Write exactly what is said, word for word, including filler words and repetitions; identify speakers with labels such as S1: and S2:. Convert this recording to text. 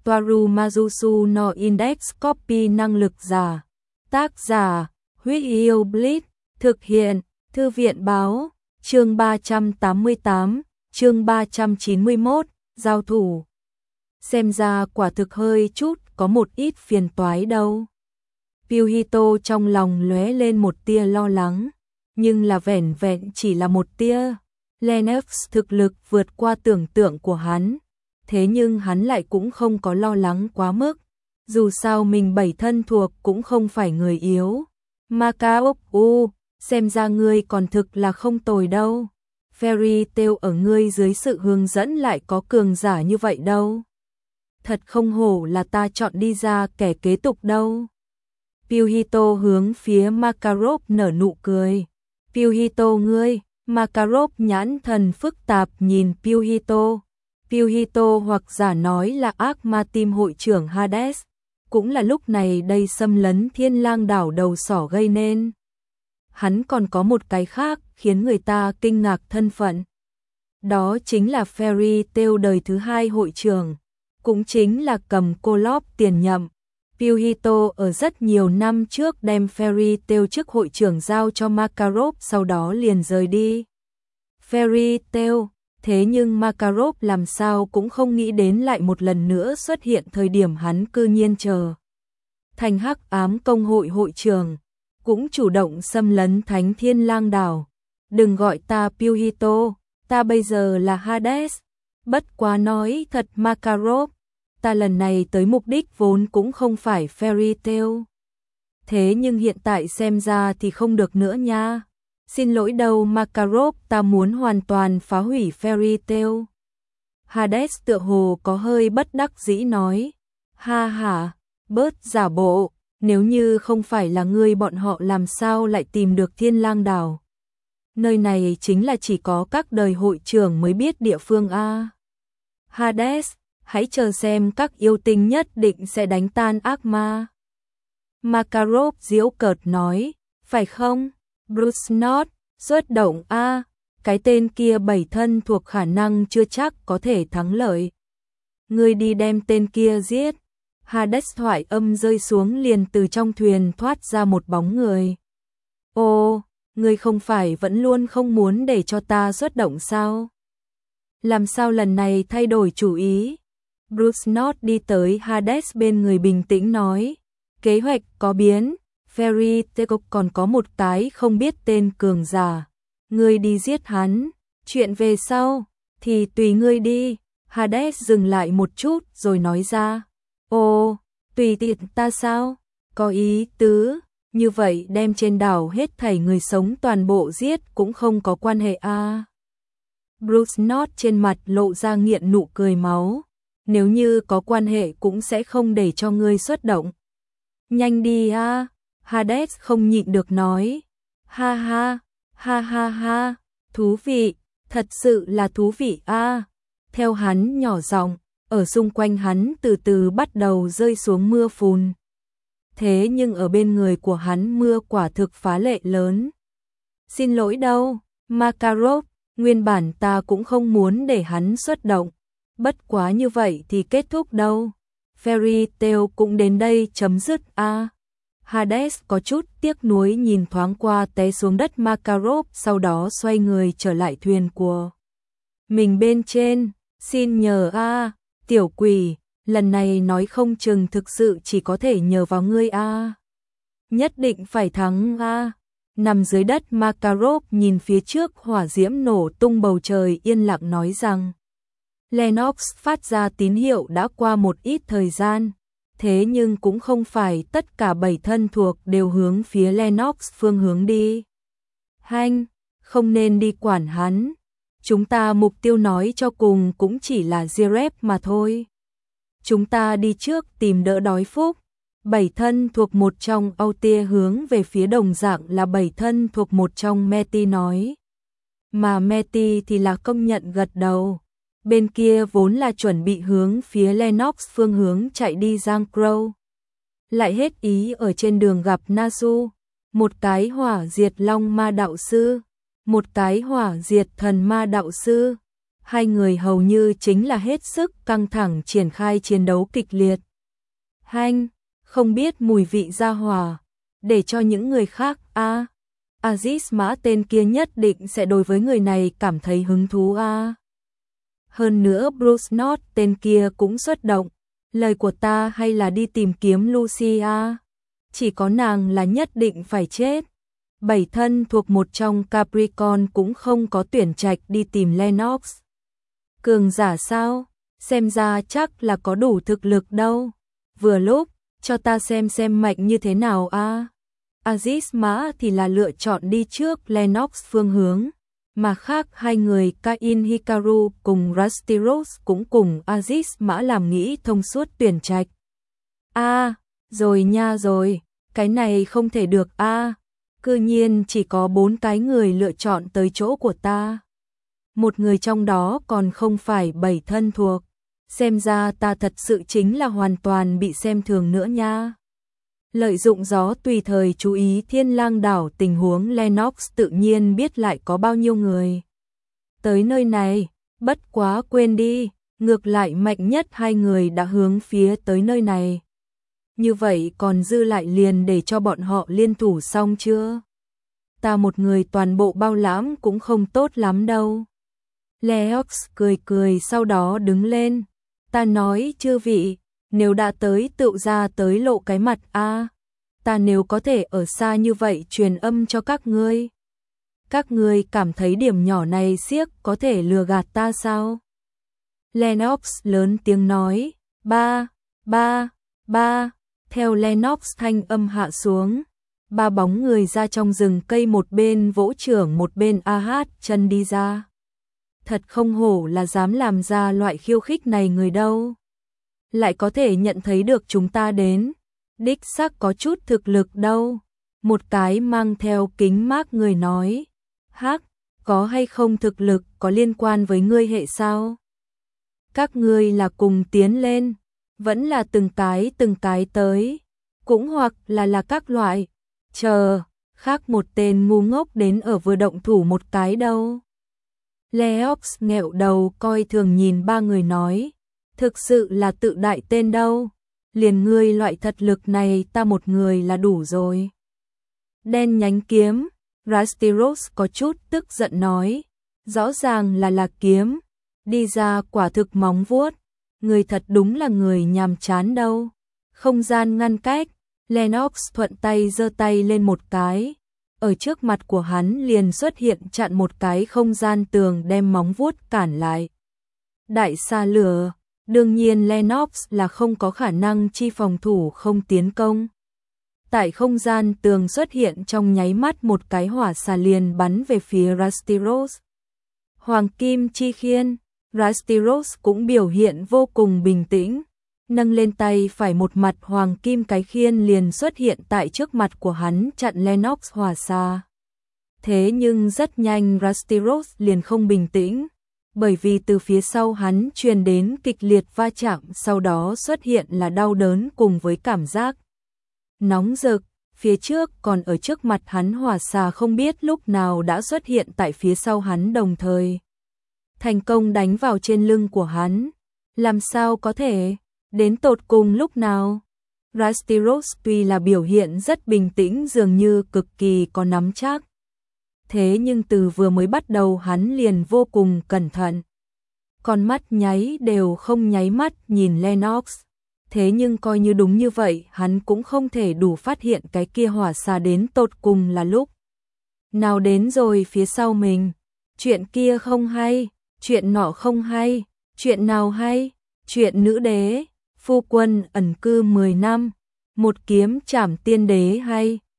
S1: Toaru Majusu no Index Copy năng lực giả. Tác giả, Huyết Yêu Blitz, thực hiện, Thư viện báo, chương ba trăm tám mươi tám, chương ba trăm chín mươi mốt, giao thủ. Xem ra quả thực hơi chút có một ít phiền toái đâu. Pyuhito trong lòng lóe lên một tia lo lắng, nhưng là vẻn vẹn chỉ là một tia. Lennox thực lực vượt qua tưởng tượng của hắn, thế nhưng hắn lại cũng không có lo lắng quá mức, dù sao mình bảy thân thuộc cũng không phải người yếu. Macaop u, xem ra ngươi còn thực là không tồi đâu. Fairy Tail ở ngươi dưới sự hướng dẫn lại có cường giả như vậy đâu. Thật không hổ là ta chọn đi ra kẻ kế tục đâu. Pyuhito hướng phía Makarov nở nụ cười. Pyuhito ngươi, Makarov nhãn thần phức tạp nhìn Pyuhito. Pyuhito hoặc giả nói là ác ma tim hội trưởng Hades, cũng là lúc này đây xâm lấn Thiên Lang đảo đầu sỏ gây nên. Hắn còn có một cái khác khiến người ta kinh ngạc thân phận. Đó chính là Fairy Tail đời thứ hai hội trưởng, cũng chính là cầm cô lóp tiền nhậm. Pyuhito ở rất nhiều năm trước đem Fairy Tail chức hội trưởng giao cho Makarov, sau đó liền rời đi. Fairy Tail, thế nhưng Makarov làm sao cũng không nghĩ đến lại một lần nữa xuất hiện thời điểm hắn cư nhiên chờ thành Hắc Ám Công hội hội trưởng, cũng chủ động xâm lấn Thánh Thiên Lang đảo. Đừng gọi ta Pyuhito, ta bây giờ là Hades. Bất quá nói thật Makarov, ta lần này tới mục đích vốn cũng không phải Fairy Tail. Thế nhưng hiện tại xem ra thì không được nữa nha. Xin lỗi đâu Makarov, ta muốn hoàn toàn phá hủy Fairy Tail. Hades tựa hồ có hơi bất đắc dĩ nói. Ha ha, bớt giả bộ, nếu như không phải là ngươi bọn họ làm sao lại tìm được Thiên Lang đảo. Nơi này chính là chỉ có các đời hội trưởng mới biết địa phương a. Hades, hãy chờ xem các yêu tinh nhất định sẽ đánh tan ác ma. Makarov giễu cợt nói, phải không? Bruce Not, xuất động a, cái tên kia bảy thân thuộc khả năng chưa chắc có thể thắng lợi. Ngươi đi đem tên kia giết. Hades thoại âm rơi xuống liền từ trong thuyền thoát ra một bóng người. Ô, ngươi không phải vẫn luôn không muốn để cho ta xuất động sao? Làm sao lần này thay đổi chủ ý? Bruce Not đi tới Hades bên người bình tĩnh nói, kế hoạch có biến, Fairy Tail còn có một cái không biết tên cường giả, ngươi đi giết hắn, chuyện về sau thì tùy ngươi đi. Hades dừng lại một chút rồi nói ra, ồ, tùy tiện ta sao? Có ý tứ, như vậy đem trên đảo hết thảy người sống toàn bộ giết cũng không có quan hệ a. À. Bruce Not trên mặt lộ ra nghiện nụ cười máu, nếu như có quan hệ cũng sẽ không để cho ngươi xuất động. Nhanh đi a. À. Hades không nhịn được nói. Ha ha, ha ha ha, thú vị, thật sự là thú vị a. À. Theo hắn nhỏ giọng, ở xung quanh hắn từ từ bắt đầu rơi xuống mưa phùn. Thế nhưng ở bên người của hắn mưa quả thực phá lệ lớn. Xin lỗi đâu, Makarov, nguyên bản ta cũng không muốn để hắn xuất động. Bất quá như vậy thì kết thúc đâu. Fairy Tail cũng đến đây chấm dứt a. À. Hades có chút tiếc nuối nhìn thoáng qua té xuống đất Makarov, sau đó xoay người trở lại thuyền của mình bên trên. Xin nhờ a, à, tiểu quỷ, lần này nói không chừng thực sự chỉ có thể nhờ vào ngươi a. À. Nhất định phải thắng a. À. Nằm dưới đất Makarov nhìn phía trước hỏa diễm nổ tung bầu trời yên lặng nói rằng Lennox phát ra tín hiệu đã qua một ít thời gian, thế nhưng cũng không phải tất cả bảy thân thuộc đều hướng phía Lennox phương hướng đi. Hanh, không nên đi quản hắn. Chúng ta mục tiêu nói cho cùng cũng chỉ là Zeref mà thôi. Chúng ta đi trước tìm đỡ đói phúc. Bảy thân thuộc một trong Autia hướng về phía đồng dạng là bảy thân thuộc một trong Meti nói. Mà Meti thì là công nhận gật đầu. Bên kia vốn là chuẩn bị hướng phía Lennox phương hướng chạy đi Giang Crow. Lại hết ý ở trên đường gặp Nasu, một cái hỏa diệt long ma đạo sư, một cái hỏa diệt thần ma đạo sư. Hai người hầu như chính là hết sức căng thẳng triển khai chiến đấu kịch liệt. Hanh, không biết mùi vị gia hỏa, để cho những người khác a. À, Aziz Mã tên kia nhất định sẽ đối với người này cảm thấy hứng thú a. À. Hơn nữa Bruce Not tên kia cũng xuất động, lời của ta hay là đi tìm kiếm Lucia, chỉ có nàng là nhất định phải chết. Bảy thân thuộc một trong Capricorn cũng không có tuyển trạch đi tìm Lennox. Cường giả sao? Xem ra chắc là có đủ thực lực đâu. Vừa lúc, cho ta xem xem mạnh như thế nào a. À. Aziz Mã thì là lựa chọn đi trước Lennox phương hướng, mà khác hai người Kain Hikaru cùng Rusty Rose cũng cùng Aziz Mã làm nghĩ thông suốt tuyển trạch. A, à, rồi nha rồi, cái này không thể được a. À. Cư nhiên chỉ có bốn cái người lựa chọn tới chỗ của ta. Một người trong đó còn không phải bảy thân thuộc. Xem ra ta thật sự chính là hoàn toàn bị xem thường nữa nha. Lợi dụng gió tùy thời chú ý Thiên Lang đảo tình huống Lennox tự nhiên biết lại có bao nhiêu người tới nơi này, bất quá quên đi, ngược lại mạnh nhất hai người đã hướng phía tới nơi này. Như vậy còn dư lại liền để cho bọn họ liên thủ xong chưa? Ta một người toàn bộ bao lãm cũng không tốt lắm đâu. Leox cười cười sau đó đứng lên. Ta nói chư vị, nếu đã tới tựu ra tới lộ cái mặt a. À, ta nếu có thể ở xa như vậy truyền âm cho các ngươi. Các ngươi cảm thấy điểm nhỏ này xiếc có thể lừa gạt ta sao? Lennox lớn tiếng nói, ba, ba, ba, theo Lennox thanh âm hạ xuống. Ba bóng người ra trong rừng cây, một bên vỗ trưởng một bên a hát chân đi ra. Thật không hổ là dám làm ra loại khiêu khích này người đâu. Lại có thể nhận thấy được chúng ta đến. Đích xác có chút thực lực đâu. Một cái mang theo kính mác người nói. Hắc, có hay không thực lực có liên quan với ngươi hệ sao? Các ngươi là cùng tiến lên, vẫn là từng cái từng cái tới, cũng hoặc là là các loại. Chờ, khác một tên ngu ngốc đến ở vừa động thủ một cái đâu. Leox nghẹo đầu coi thường nhìn ba người nói, thực sự là tự đại tên đâu, liền ngươi loại thật lực này ta một người là đủ rồi. Đen nhánh kiếm, Rusty Rose có chút tức giận nói, rõ ràng là là kiếm, đi ra quả thực móng vuốt, người thật đúng là người nhàm chán đâu. Không gian ngăn cách, Lennox thuận tay giơ tay lên một cái, ở trước mặt của hắn liền xuất hiện chặn một cái không gian tường đem móng vuốt cản lại. Đại xa lửa, đương nhiên Lennox là không có khả năng chi phòng thủ không tiến công. Tại không gian tường xuất hiện trong nháy mắt một cái hỏa xà liền bắn về phía Rusty Rose. Hoàng kim chi khiên, Rusty Rose cũng biểu hiện vô cùng bình tĩnh. Nâng lên tay phải, một mặt hoàng kim cái khiên liền xuất hiện tại trước mặt của hắn chặn Lennox hỏa xà. Thế nhưng rất nhanh Rusty Rose liền không bình tĩnh, bởi vì từ phía sau hắn truyền đến kịch liệt va chạm, sau đó xuất hiện là đau đớn cùng với cảm giác nóng rực. Phía trước còn ở trước mặt hắn hỏa xà không biết lúc nào đã xuất hiện tại phía sau hắn, đồng thời thành công đánh vào trên lưng của hắn. Làm sao có thể? Đến tột cùng lúc nào? Rusty Rose tuy là biểu hiện rất bình tĩnh, dường như cực kỳ có nắm chắc. Thế nhưng từ vừa mới bắt đầu hắn liền vô cùng cẩn thận. Con mắt nháy đều không nháy mắt nhìn Lennox. Thế nhưng coi như đúng như vậy, hắn cũng không thể đủ phát hiện cái kia hỏa xà đến tột cùng là lúc nào đến rồi phía sau mình. Chuyện kia không hay, chuyện nọ không hay, chuyện nào hay? Chuyện nữ đế, phu quân ẩn cư mười năm, một kiếm trảm tiên đế hay?